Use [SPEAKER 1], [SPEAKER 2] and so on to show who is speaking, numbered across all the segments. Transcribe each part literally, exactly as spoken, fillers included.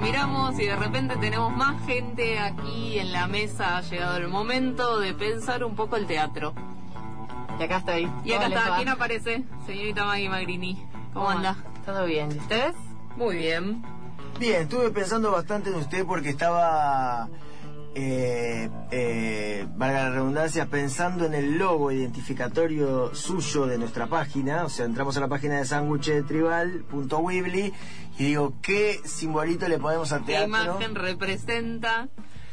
[SPEAKER 1] miramos y de repente tenemos más gente aquí en la mesa. Ha llegado el momento de pensar un poco el teatro.
[SPEAKER 2] Y acá estoy.
[SPEAKER 1] Y acá está, ¿quién aparece? Señorita Maggie Magrini. ¿Cómo, ¿Cómo anda?
[SPEAKER 2] ¿Todo bien? ¿Y ustedes?
[SPEAKER 1] Muy bien.
[SPEAKER 3] Bien, estuve pensando bastante en usted porque estaba, eh, eh, valga la redundancia, pensando en el logo identificatorio suyo de nuestra página. O sea, entramos a la página de sándwich tribal punto weebly y digo, ¿qué simbolito le ponemos al teatro?
[SPEAKER 1] ¿Qué imagen representa?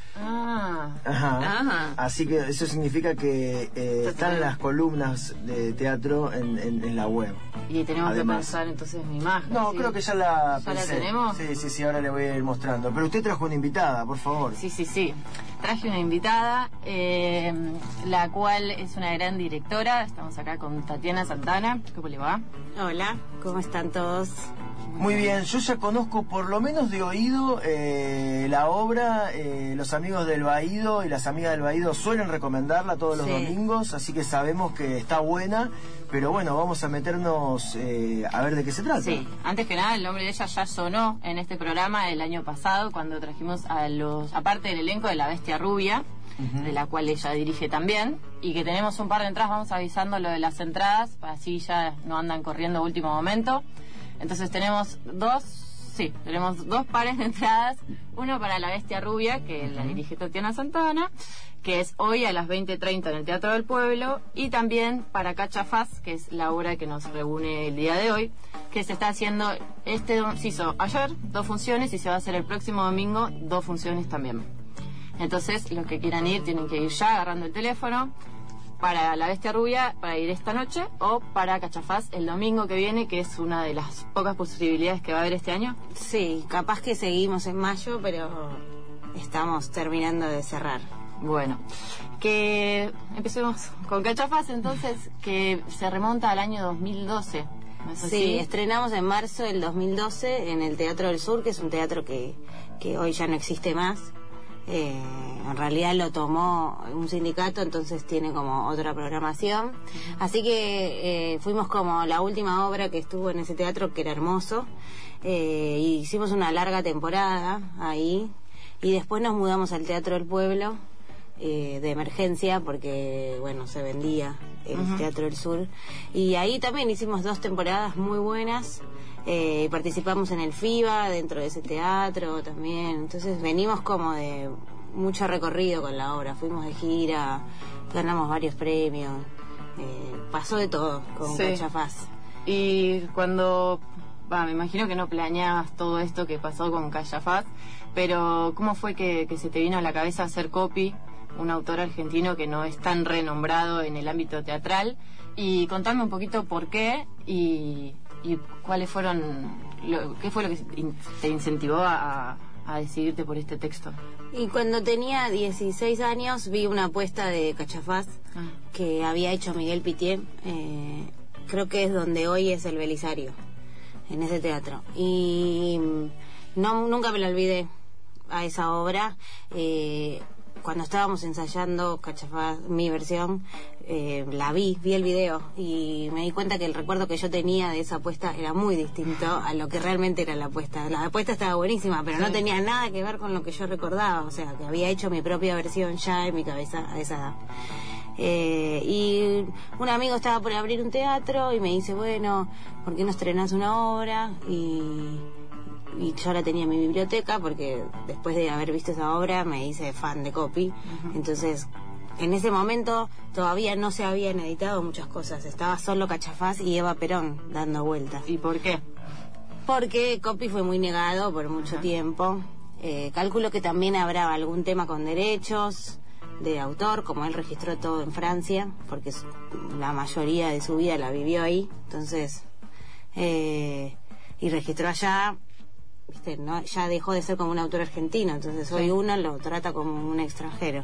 [SPEAKER 2] Ah.
[SPEAKER 3] Ajá.
[SPEAKER 1] Ajá.
[SPEAKER 3] Así que eso significa que eh, están las columnas de teatro en, en, en la web.
[SPEAKER 2] Y tenemos
[SPEAKER 3] Además.
[SPEAKER 2] que pensar entonces mi imagen.
[SPEAKER 3] No,
[SPEAKER 2] ¿sí?
[SPEAKER 3] creo que ya la
[SPEAKER 2] ¿Ya
[SPEAKER 3] pensé.
[SPEAKER 2] la tenemos?
[SPEAKER 3] Sí, sí, sí, ahora le voy a ir mostrando. Pero usted trajo una invitada, por favor.
[SPEAKER 2] Sí, sí, sí. Traje una invitada, eh, la cual es una gran directora. Estamos acá con Tatiana Santana. ¿Cómo le va?
[SPEAKER 4] Hola, ¿cómo están todos?
[SPEAKER 3] Muy bien, yo ya conozco por lo menos de oído eh, la obra. Eh, los amigos del Baído y las amigas del Baído suelen recomendarla todos los
[SPEAKER 4] Sí.
[SPEAKER 3] domingos, así que sabemos que está buena. Pero bueno, vamos a meternos eh, a ver de qué se trata.
[SPEAKER 2] Sí, antes que nada el nombre de ella ya sonó en este programa el año pasado cuando trajimos a los, aparte del elenco de La Bestia Rubia, uh-huh. de la cual ella dirige también, y que tenemos un par de entradas. Vamos avisando lo de las entradas, así ya no andan corriendo a último momento. Entonces tenemos dos, sí, tenemos dos pares de entradas, uno para La Bestia Rubia, que uh-huh. la dirige Tatiana Santana, que es hoy a las veinte treinta en el Teatro del Pueblo, y también para Cachafaz, que es la obra que nos reúne el día de hoy, que se está haciendo, este se hizo ayer dos funciones y se va a hacer el próximo domingo dos funciones también. Entonces los que quieran ir tienen que ir ya agarrando el teléfono para La Bestia Rubia, para ir esta noche, o para Cachafaz el domingo que viene, que es una de las pocas posibilidades que va a haber este año.
[SPEAKER 4] Sí, capaz que seguimos en mayo, pero estamos terminando de cerrar.
[SPEAKER 2] Bueno, que empecemos con Cachafaz entonces, que se remonta al año dos mil doce. ¿No es
[SPEAKER 4] Sí,
[SPEAKER 2] así?
[SPEAKER 4] estrenamos en marzo del dos mil doce en el Teatro del Sur, que es un teatro que, que hoy ya no existe más. Eh, en realidad lo tomó un sindicato, entonces tiene como otra programación. Uh-huh. Así que eh, fuimos como la última obra que estuvo en ese teatro, que era hermoso. Eh, y hicimos una larga temporada ahí. Y después nos mudamos al Teatro del Pueblo. Eh, de emergencia porque bueno, se vendía el uh-huh. Teatro del Sur, y ahí también hicimos dos temporadas muy buenas. Eh, participamos en el FIBA dentro de ese teatro también, entonces venimos como de mucho recorrido con la obra, fuimos de gira, ganamos varios premios, eh, pasó de todo con
[SPEAKER 2] sí.
[SPEAKER 4] Cachafaz.
[SPEAKER 2] Y cuando va, me imagino que no planeabas todo esto que pasó con Cachafaz, pero ¿cómo fue que, que se te vino a la cabeza hacer copy? Un autor argentino que no es tan renombrado en el ámbito teatral, y contame un poquito por qué y, y cuáles fueron, lo, qué fue lo que te incentivó a, a decidirte por este texto.
[SPEAKER 4] Y cuando tenía dieciséis años vi una apuesta de Cachafaz ah. que había hecho Miguel Pitié, eh, creo que es donde hoy es el Belisario, en ese teatro, y no, nunca me la olvidé a esa obra. eh, Cuando estábamos ensayando Cachafaz, mi versión, eh, la vi, vi el video y me di cuenta que el recuerdo que yo tenía de esa apuesta era muy distinto a lo que realmente era la apuesta. La apuesta estaba buenísima, pero sí. no tenía nada que ver con lo que yo recordaba, o sea, que había hecho mi propia versión ya en mi cabeza a esa edad. Eh, y un amigo estaba por abrir un teatro y me dice, bueno, ¿por qué no estrenás una obra? Y... y yo la tenía en mi biblioteca porque después de haber visto esa obra me hice fan de copy. Uh-huh. Entonces en ese momento todavía no se habían editado muchas cosas, estaba solo Cachafaz y Eva Perón dando vueltas.
[SPEAKER 2] ¿Y por qué?
[SPEAKER 4] Porque copy fue muy negado por mucho uh-huh. tiempo. eh, calculo que también habrá algún tema con derechos de autor, como él registró todo en Francia, porque la mayoría de su vida la vivió ahí, entonces eh, y registró allá. ¿Viste? No, ya dejó de ser como un autor argentino, entonces hoy sí. uno lo trata como un extranjero.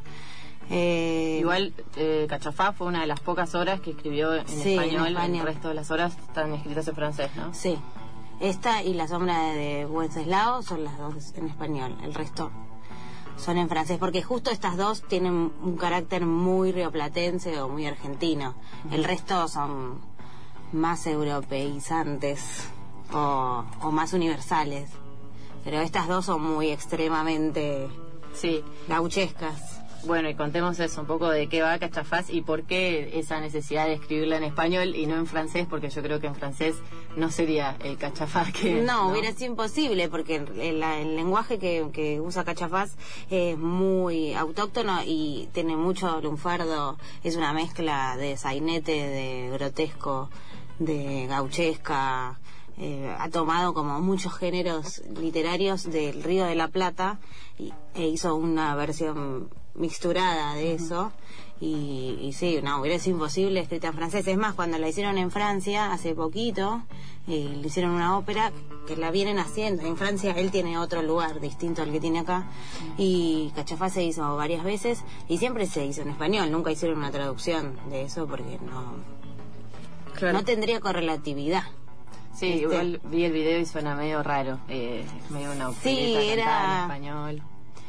[SPEAKER 4] Eh,
[SPEAKER 2] Igual eh, Cachafaz fue una de las pocas obras que escribió en,
[SPEAKER 4] sí,
[SPEAKER 2] español,
[SPEAKER 4] en español.
[SPEAKER 2] El resto de las obras están escritas en francés, ¿no?
[SPEAKER 4] Sí, esta y La sombra de Wenceslao son las dos en español, el resto son en francés, porque justo estas dos tienen un carácter muy rioplatense o muy argentino. Uh-huh. El resto son más europeizantes o, o más universales. pero estas dos son muy extremadamente
[SPEAKER 2] sí.
[SPEAKER 4] gauchescas.
[SPEAKER 2] Bueno, y contemos eso, un poco de qué va Cachafaz y por qué esa necesidad de escribirla en español y no en francés, porque yo creo que en francés no sería el Cachafaz que...
[SPEAKER 4] No,
[SPEAKER 2] no,
[SPEAKER 4] hubiera sido imposible, porque el, el, el lenguaje que, que usa Cachafaz es muy autóctono y tiene mucho lunfardo, es una mezcla de sainete, de grotesco, de gauchesca... Eh, ha tomado como muchos géneros literarios del Río de la Plata y, e hizo una versión mixturada de eso y, y sí, no, hubiera sido imposible escrita en francés. Es más, cuando la hicieron en Francia hace poquito, eh, le hicieron una ópera que la vienen haciendo. En Francia él tiene otro lugar distinto al que tiene acá y Cachafaz se hizo varias veces y siempre se hizo en español, nunca hicieron una traducción de eso porque no, claro. no tendría correlatividad.
[SPEAKER 2] Sí, este, igual vi el video y suena medio raro, eh, medio una opereta
[SPEAKER 4] sí, era,
[SPEAKER 2] en español.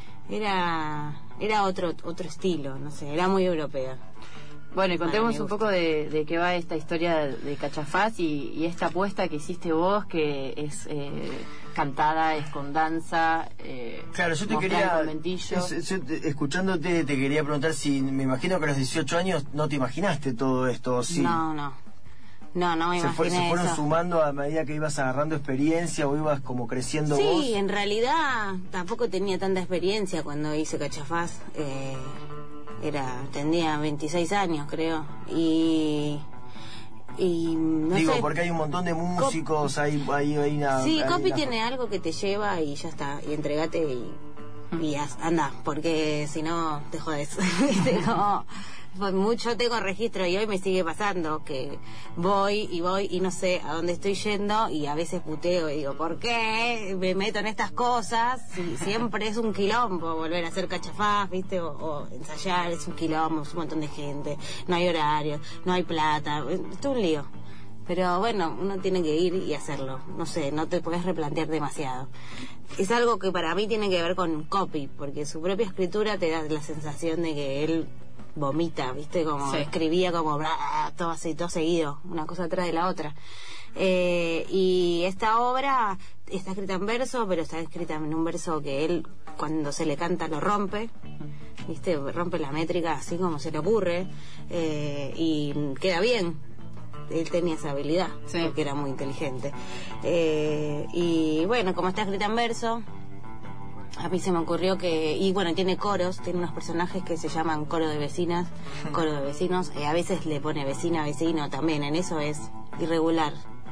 [SPEAKER 4] Era era otro otro estilo, no sé, era muy europea.
[SPEAKER 2] Bueno, y contemos un poco de, de qué va esta historia de Cachafaz y, y esta apuesta que hiciste vos, que es eh, cantada, es con danza. Eh,
[SPEAKER 3] claro, yo te quería, es, yo te, escuchándote, te quería preguntar si, me imagino que a los dieciocho años no te imaginaste todo esto, ¿sí?
[SPEAKER 4] No, no. No, no me
[SPEAKER 3] se, fue, se fueron
[SPEAKER 4] eso.
[SPEAKER 3] sumando a medida que ibas agarrando experiencia o ibas como creciendo
[SPEAKER 4] sí,
[SPEAKER 3] vos.
[SPEAKER 4] Sí, en realidad tampoco tenía tanta experiencia cuando hice Cachafaz. Eh, era tenía veintiséis años, creo. Y... y no
[SPEAKER 3] Digo,
[SPEAKER 4] sé,
[SPEAKER 3] porque hay un montón de músicos, Cop hay, hay, hay una...
[SPEAKER 4] Sí,
[SPEAKER 3] hay
[SPEAKER 4] Copy
[SPEAKER 3] una...
[SPEAKER 4] tiene algo que te lleva y ya está, y entregate y, y anda, porque si no te jodes. Como... Pues mucho tengo registro y hoy me sigue pasando que voy y voy y no sé a dónde estoy yendo y a veces puteo y digo, ¿por qué me meto en estas cosas? Y siempre es un quilombo volver a hacer Cachafaz, ¿viste? O, o ensayar, es un quilombo, es un montón de gente, no hay horario, no hay plata, es todo un lío. Pero bueno, uno tiene que ir y hacerlo, no sé, no te puedes replantear demasiado. Es algo que para mí tiene que ver con Copy, porque su propia escritura te da la sensación de que él vomita, ¿viste? Como sí. escribía como bla, todo así, todo seguido, una cosa atrás de la otra. Eh, y esta obra está escrita en verso, pero está escrita en un verso que él, cuando se le canta, lo rompe, ¿viste? Rompe la métrica así como se le ocurre, eh, y queda bien. Él tenía esa habilidad, sí. porque era muy inteligente. Eh, y bueno, como está escrita en verso, a mí se me ocurrió que, y bueno, tiene coros, tiene unos personajes que se llaman coro de vecinas, coro de vecinos, eh, a veces le pone vecina, vecino también, en eso es irregular.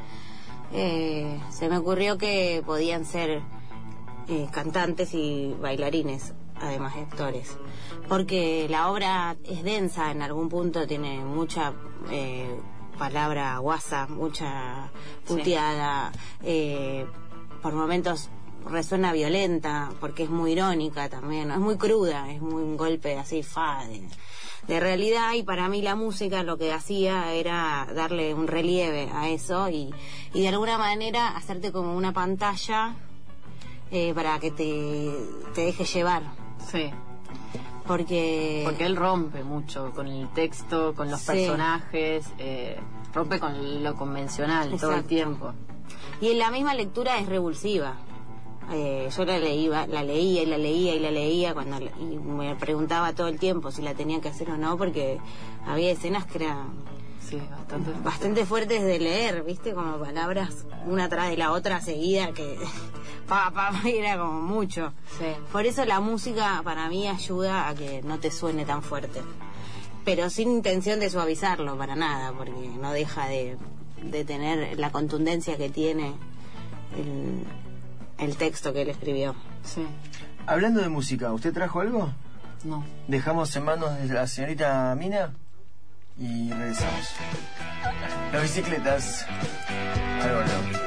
[SPEAKER 4] Eh, se me ocurrió que podían ser eh, cantantes y bailarines, además de actores, porque la obra es densa en algún punto, tiene mucha eh, palabra guasa, mucha puteada, sí. eh, por momentos resuena violenta porque es muy irónica también, ¿no? Es muy cruda, es muy un golpe así fa de, de realidad, y para mí la música lo que hacía era darle un relieve a eso y, y de alguna manera hacerte como una pantalla eh, para que te, te deje llevar.
[SPEAKER 2] Sí.
[SPEAKER 4] Porque...
[SPEAKER 2] porque él rompe mucho con el texto, con los sí. personajes, eh, rompe con lo convencional. Exacto. Todo el tiempo.
[SPEAKER 4] Y en la misma lectura es revulsiva. Eh, yo la leía, la leía y la leía y la leía cuando y me preguntaba todo el tiempo si la tenía que hacer o no, porque había escenas que eran
[SPEAKER 2] sí, bastante,
[SPEAKER 4] bastante fuertes de leer, viste, como palabras una tras de la otra seguida que pa, pa, era como mucho.
[SPEAKER 2] Sí.
[SPEAKER 4] Por eso la música para mí ayuda a que no te suene tan fuerte, pero sin intención de suavizarlo para nada, porque no deja de, de tener la contundencia que tiene el el texto que él escribió.
[SPEAKER 2] Sí.
[SPEAKER 3] Hablando de música, ¿usted trajo algo?
[SPEAKER 2] No.
[SPEAKER 3] Dejamos en manos de la señorita Mina y regresamos. Las bicicletas. Algo no.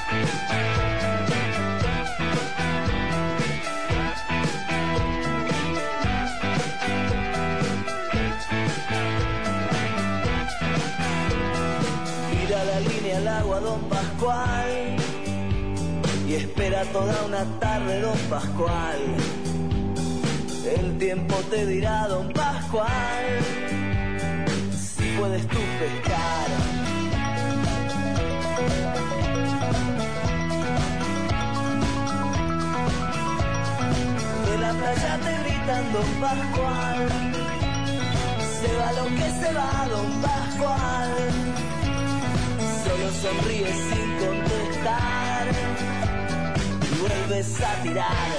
[SPEAKER 5] Tira la línea al agua, don Pascual, y espera toda una tarde, don Pascual. El tiempo te dirá, don Pascual, si puedes tú pescar. playa te gritan Don Pascual. Se va lo que se va, Don Pascual. Solo sonríes sin contestar y vuelves a tirar.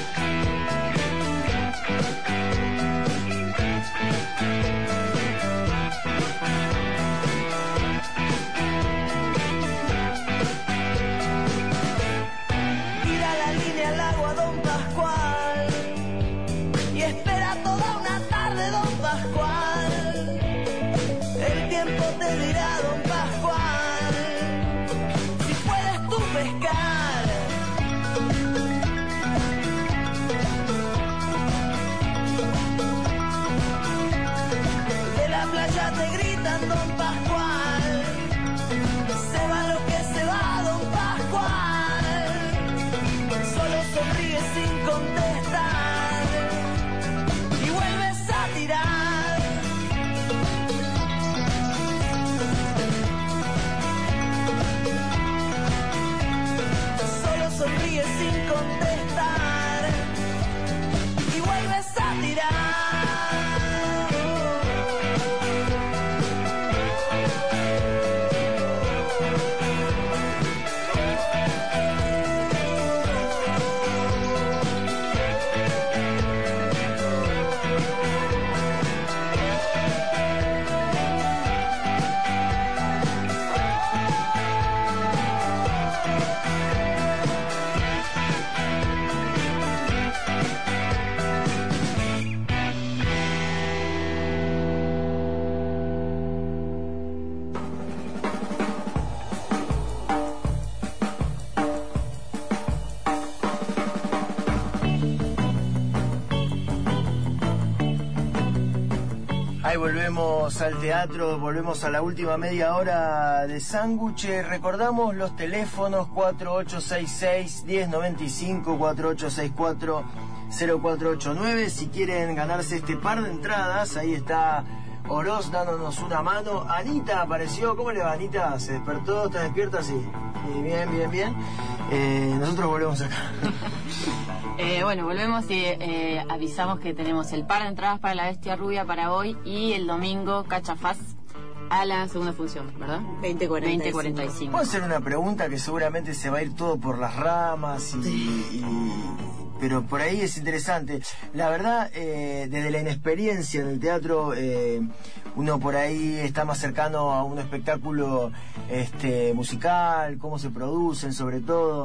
[SPEAKER 5] Tira la línea al agua, Don Pascual, y espera toda una tarde, Don Pascual. El tiempo te dirá, Don Pascual, si puedes tú pescar. De la playa te gritan Don Pascual. Se va lo que se va, Don Pascual. Solo sonríes sin contestar y vuelves a tirar. Solo sonríes sin contestar y vuelves a tirar.
[SPEAKER 3] Ahí volvemos al teatro, volvemos a la última media hora de sándwiches. Recordamos los teléfonos cuatro ocho seis seis, uno cero nueve cinco, cuatro ocho seis cuatro, cero cuatro ocho nueve. Si quieren ganarse este par de entradas, ahí está Oroz dándonos una mano. Anita apareció. ¿Cómo le va, Anita? ¿Se despertó? ¿Está despierta? Sí. Sí, bien, bien, bien. Eh, nosotros volvemos acá.
[SPEAKER 2] Eh, bueno, volvemos y eh, avisamos que tenemos el par de entradas para La Bestia Rubia para hoy y el domingo Cachafaz a la segunda función, ¿verdad?
[SPEAKER 4] veinte cuarenta y cinco.
[SPEAKER 3] Puedo hacer una pregunta que seguramente se va a ir todo por las ramas, y, y, pero por ahí es interesante. La verdad, eh, desde la inexperiencia en el teatro, eh, uno por ahí está más cercano a un espectáculo este, musical, cómo se producen sobre todo,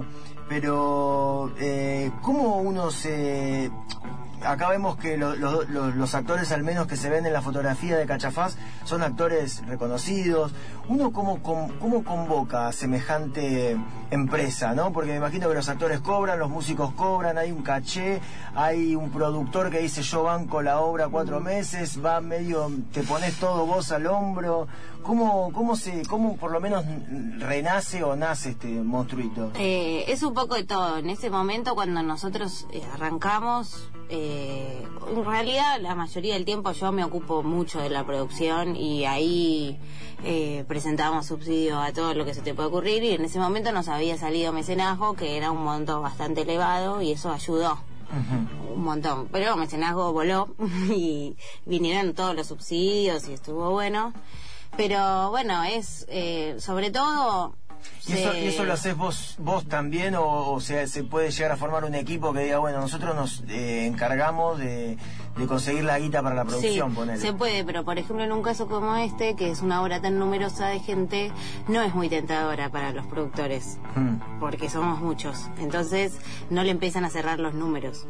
[SPEAKER 3] pero eh, cómo uno se... Acá vemos que lo, lo, lo, los actores, al menos que se ven en la fotografía de Cachafaz, son actores reconocidos. Uno cómo, cómo, cómo convoca a semejante empresa, ¿no? Porque me imagino que los actores cobran, los músicos cobran, hay un caché, hay un productor que dice yo banco la obra cuatro meses, va medio, te pones todo vos al hombro. ¿Cómo, cómo se, cómo por lo menos renace o nace este monstruito?
[SPEAKER 4] Eh, es un poco de todo. En ese momento, cuando nosotros eh, arrancamos, eh, en realidad la mayoría del tiempo yo me ocupo mucho de la producción y ahí eh, presentamos subsidio a todo lo que se te puede ocurrir, y en ese momento nos había salido mecenazgo, que era un monto bastante elevado, y eso ayudó. Uh-huh. Un montón, pero mecenazgo voló y vinieron todos los subsidios y estuvo bueno. Pero bueno, es eh, sobre todo...
[SPEAKER 3] ¿Y eso, ¿Y eso lo haces vos vos también? O, o sea, ¿se puede llegar a formar un equipo que diga, bueno, nosotros nos eh, encargamos de, de conseguir la guita para la producción?
[SPEAKER 4] Sí,
[SPEAKER 3] ponele.
[SPEAKER 4] Se puede, pero por ejemplo en un caso como este, que es una obra tan numerosa de gente, no es muy tentadora para los productores, hmm. porque somos muchos. Entonces no le empiezan a cerrar los números.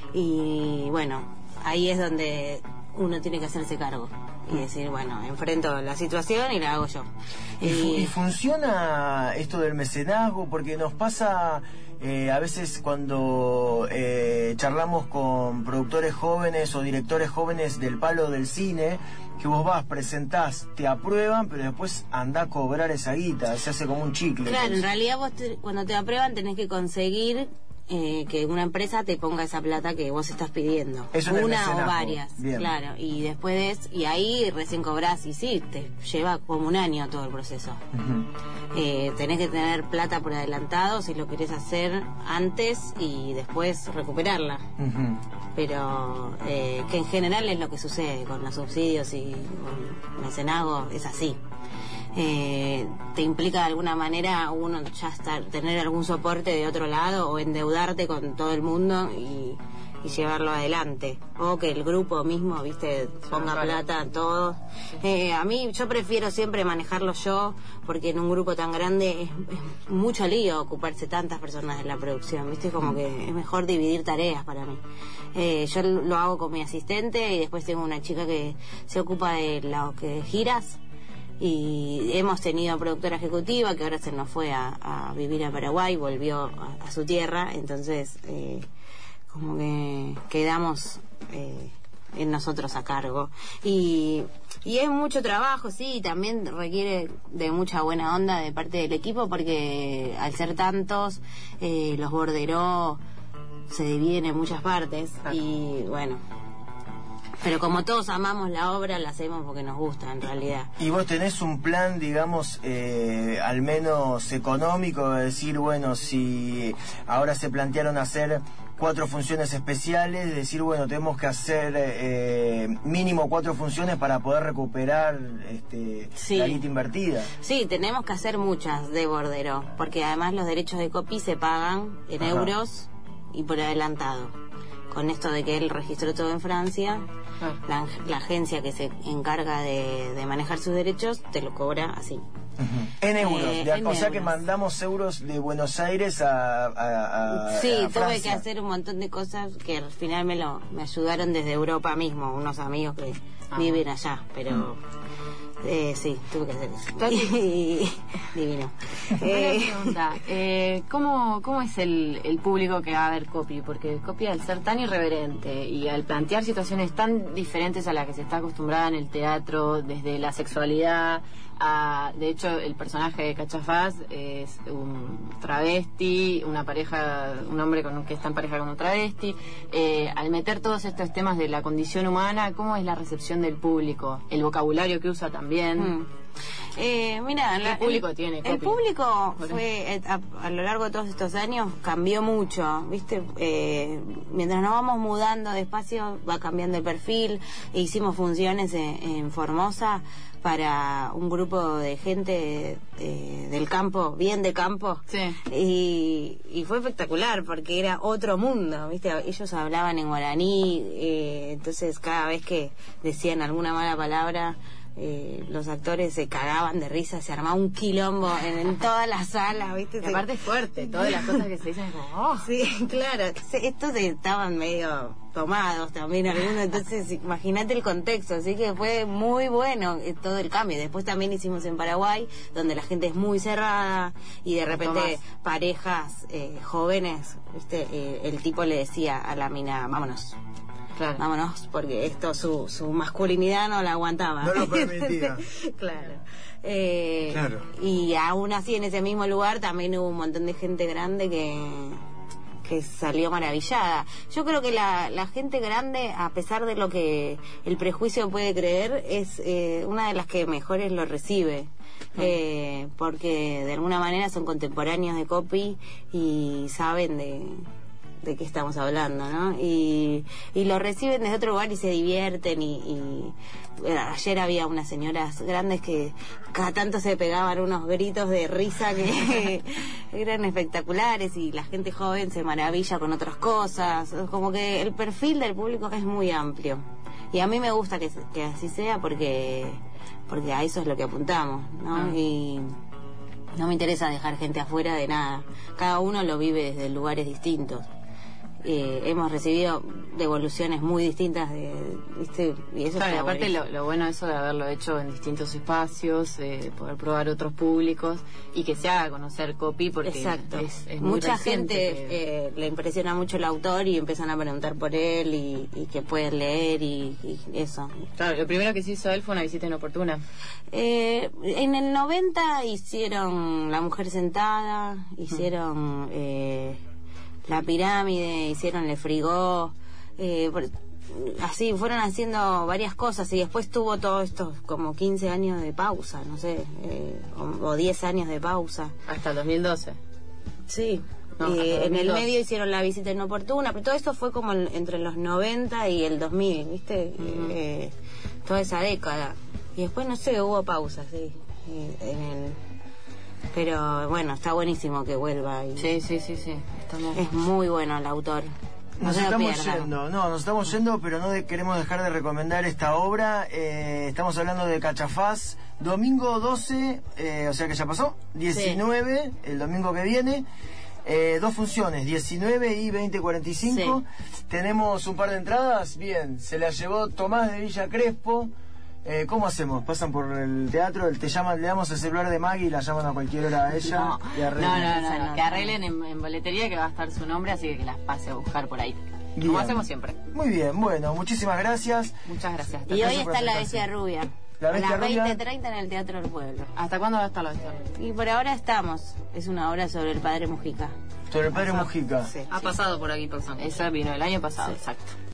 [SPEAKER 4] Y bueno, ahí es donde uno tiene que hacerse cargo y decir, bueno, enfrento la situación y la hago yo.
[SPEAKER 3] ¿Y, y... ¿Y funciona esto del mecenazgo? Porque nos pasa eh, a veces cuando eh, charlamos con productores jóvenes o directores jóvenes del palo del cine, que vos vas, presentás, te aprueban, pero después andá a cobrar esa guita, se hace como un chicle.
[SPEAKER 4] Claro,
[SPEAKER 3] pues.
[SPEAKER 4] En realidad vos te, cuando te aprueban tenés que conseguir eh, que una empresa te ponga esa plata que vos estás pidiendo.
[SPEAKER 3] Eso en el
[SPEAKER 4] una
[SPEAKER 3] mecenazgo.
[SPEAKER 4] o varias,
[SPEAKER 3] Bien.
[SPEAKER 4] claro. Y después de eso, y ahí recién cobrás, y sí, te lleva como un año todo el proceso.
[SPEAKER 3] Ujú.
[SPEAKER 4] Eh, tenés que tener plata por adelantado si lo querés hacer antes y después recuperarla.
[SPEAKER 3] Ujú.
[SPEAKER 4] Pero eh, que en general es lo que sucede con los subsidios y con el mecenazgo, es así. Eh, te implica de alguna manera uno ya estar, tener algún soporte de otro lado o endeudarte con todo el mundo y, y llevarlo adelante, o que el grupo mismo, viste, ponga plata todo. Eh, a mí yo prefiero siempre manejarlo yo, porque en un grupo tan grande es, es mucho lío ocuparse tantas personas de la producción, viste, como que es mejor dividir tareas para mí. Eh, yo lo hago con mi asistente y después tengo una chica que se ocupa de las que giras. Y hemos tenido productora ejecutiva que ahora se nos fue a, a vivir a Paraguay, volvió a, a su tierra, entonces eh, como que quedamos eh, en nosotros a cargo. Y, y es mucho trabajo, sí, también requiere de mucha buena onda de parte del equipo, porque al ser tantos, eh, los borderó se dividen en muchas partes y bueno... Pero como todos amamos la obra, la hacemos porque nos gusta, en realidad.
[SPEAKER 3] Y vos tenés un plan, digamos, eh, al menos económico, de decir, bueno, si ahora se plantearon hacer cuatro funciones especiales, decir, bueno, tenemos que hacer eh, mínimo cuatro funciones para poder recuperar este,
[SPEAKER 4] sí.
[SPEAKER 3] la guita invertida.
[SPEAKER 4] Sí, tenemos que hacer muchas de bordero, porque además los derechos de copy se pagan en
[SPEAKER 3] Ajá.
[SPEAKER 4] euros y por adelantado. Con esto de que él registró todo en Francia,
[SPEAKER 2] Ah.
[SPEAKER 4] la, la agencia que se encarga de, de manejar sus derechos te lo cobra así.
[SPEAKER 3] Ujú. En euros,
[SPEAKER 4] Eh,
[SPEAKER 3] de-
[SPEAKER 4] en
[SPEAKER 3] o sea que
[SPEAKER 4] euros.
[SPEAKER 3] mandamos euros de Buenos Aires a, a, a
[SPEAKER 4] Sí,
[SPEAKER 3] a
[SPEAKER 4] tuve
[SPEAKER 3] Francia.
[SPEAKER 4] que hacer un montón de cosas que al final me lo me ayudaron desde Europa mismo, unos amigos que
[SPEAKER 2] Ah.
[SPEAKER 4] viven allá, pero eh, sí, tuve que hacer eso. Y- divino.
[SPEAKER 2] Buena
[SPEAKER 4] Eh,
[SPEAKER 2] pregunta. Eh, ¿cómo, ¿Cómo es el, el público que va a ver Copy? Porque Copy, al ser tan irreverente y al plantear situaciones tan diferentes a las que se está acostumbrada en el teatro, desde la sexualidad a... De hecho, el personaje de Cachafaz es un travesti, una pareja, un hombre con, que está en pareja con un travesti. Eh, al meter todos estos temas de la condición humana, ¿cómo es la recepción del público? El vocabulario que usa también.
[SPEAKER 4] Mm. Eh, mira,
[SPEAKER 2] ¿Qué público tiene,
[SPEAKER 4] El
[SPEAKER 2] Copy?
[SPEAKER 4] público
[SPEAKER 2] Por
[SPEAKER 4] fue, eh, a, a lo largo de todos estos años, cambió mucho, ¿viste? Eh, mientras nos vamos mudando despacio, va cambiando el perfil. E hicimos funciones en, en Formosa para un grupo de gente eh, del campo, bien de campo.
[SPEAKER 2] Sí.
[SPEAKER 4] Y, y fue espectacular porque era otro mundo, ¿viste? Ellos hablaban en guaraní, eh, entonces cada vez que decían alguna mala palabra, eh, los actores se cagaban de risa, se armaba un quilombo en, en toda la sala, ¿viste?
[SPEAKER 2] Y aparte es fuerte, todas las cosas que se dicen como... "Oh".
[SPEAKER 4] Sí, claro, se- estos estaban medio tomados también algunos, entonces imagínate el contexto, así que fue muy bueno eh, todo el cambio. Después también hicimos en Paraguay, donde la gente es muy cerrada y de repente
[SPEAKER 2] Tomás.
[SPEAKER 4] parejas eh, jóvenes, ¿viste? Eh, el tipo le decía a la mina, vámonos.
[SPEAKER 2] Claro.
[SPEAKER 4] Vámonos, porque esto su, su masculinidad no la aguantaba.
[SPEAKER 3] No lo permitía.
[SPEAKER 4] Claro. Eh,
[SPEAKER 3] Claro.
[SPEAKER 4] Y aún así, en ese mismo lugar también hubo un montón de gente grande que, que salió maravillada. Yo creo que la, la gente grande, a pesar de lo que el prejuicio puede creer, es eh, una de las que mejores lo recibe. Eh, porque de alguna manera son contemporáneos de Copy y saben de de qué estamos hablando, ¿no? Y, y lo reciben desde otro lugar y se divierten y, y bueno, ayer había unas señoras grandes que cada tanto se pegaban unos gritos de risa que eran espectaculares y la gente joven se maravilla con otras cosas, como que el perfil del público es muy amplio y a mí me gusta que, que así sea porque porque a eso es lo que apuntamos, ¿no?
[SPEAKER 2] Ah.
[SPEAKER 4] Y no me interesa dejar gente afuera de nada, cada uno lo vive desde lugares distintos. Eh, hemos recibido devoluciones muy distintas de, ¿viste? Y eso
[SPEAKER 2] Claro, y
[SPEAKER 4] está
[SPEAKER 2] aparte
[SPEAKER 4] buenísimo.
[SPEAKER 2] lo, lo bueno eso de haberlo hecho en distintos espacios, eh, poder probar otros públicos y que se haga conocer Copy porque
[SPEAKER 4] Exacto.
[SPEAKER 2] es, es muy
[SPEAKER 4] Mucha
[SPEAKER 2] reciente
[SPEAKER 4] gente
[SPEAKER 2] que-
[SPEAKER 4] eh, le impresiona mucho el autor y empiezan a preguntar por él y, y que pueden leer y, y eso.
[SPEAKER 2] Claro, lo primero que se hizo él fue una visita inoportuna.
[SPEAKER 4] Eh, en el noventa hicieron La Mujer Sentada, hicieron eh, la pirámide, hicieron Le Frigó, eh, por, así fueron haciendo varias cosas y después tuvo todos estos como quince años de pausa, no sé, eh, o, o diez años de pausa.
[SPEAKER 2] Hasta el dos mil doce.
[SPEAKER 4] Sí.
[SPEAKER 2] No,
[SPEAKER 4] y
[SPEAKER 2] hasta
[SPEAKER 4] en el
[SPEAKER 2] dos mil dos.
[SPEAKER 4] medio hicieron La Visita Inoportuna, pero todo esto fue como el- entre los noventa y el dos mil, ¿viste?
[SPEAKER 2] Ujú.
[SPEAKER 4] Eh, toda esa década. Y después, no sé, hubo pausas, sí. eh, en el... Pero bueno, está buenísimo que vuelva. Y
[SPEAKER 2] Sí, sí, sí, sí. Estamos...
[SPEAKER 4] es muy bueno el autor. No
[SPEAKER 3] Nos
[SPEAKER 4] se lo
[SPEAKER 3] estamos
[SPEAKER 4] pierdan.
[SPEAKER 3] yendo, no, nos estamos yendo, pero no de- queremos dejar de recomendar esta obra. Eh, estamos hablando de Cachafaz, domingo doce, eh, o sea que ya pasó, diecinueve, el domingo que viene. Eh, dos funciones, diecinueve y veinte cuarenta y cinco. Tenemos un par de entradas, bien, se la llevó Tomás de Villa Crespo. Eh, ¿Cómo hacemos? ¿Pasan por el teatro? Te llaman, le damos el celular de Maggie y la llaman a cualquier hora a ella
[SPEAKER 2] No,
[SPEAKER 3] y
[SPEAKER 2] no,
[SPEAKER 3] arreglan.
[SPEAKER 2] no, no,
[SPEAKER 4] Esa
[SPEAKER 2] no, que arreglen en, en boletería que va a estar su nombre, así que que las pase a buscar por ahí.
[SPEAKER 3] Bien.
[SPEAKER 2] Como hacemos siempre.
[SPEAKER 3] Muy bien, bueno, muchísimas gracias.
[SPEAKER 2] Muchas gracias.
[SPEAKER 4] Y
[SPEAKER 3] Gracias
[SPEAKER 4] hoy
[SPEAKER 3] por
[SPEAKER 4] está La
[SPEAKER 3] acercarse.
[SPEAKER 4] Bestia Rubia.
[SPEAKER 3] La
[SPEAKER 4] a
[SPEAKER 3] Bestia
[SPEAKER 4] las
[SPEAKER 3] Rubia.
[SPEAKER 4] veinte treinta en el Teatro del Pueblo.
[SPEAKER 2] ¿Hasta cuándo va a estar la bestia?
[SPEAKER 4] Y por ahora estamos. Es una obra sobre el padre Mujica.
[SPEAKER 3] Sobre el padre Mujica.
[SPEAKER 4] Sí.
[SPEAKER 1] Ha pasado por aquí persona.
[SPEAKER 2] Esa vino el año pasado, exacto.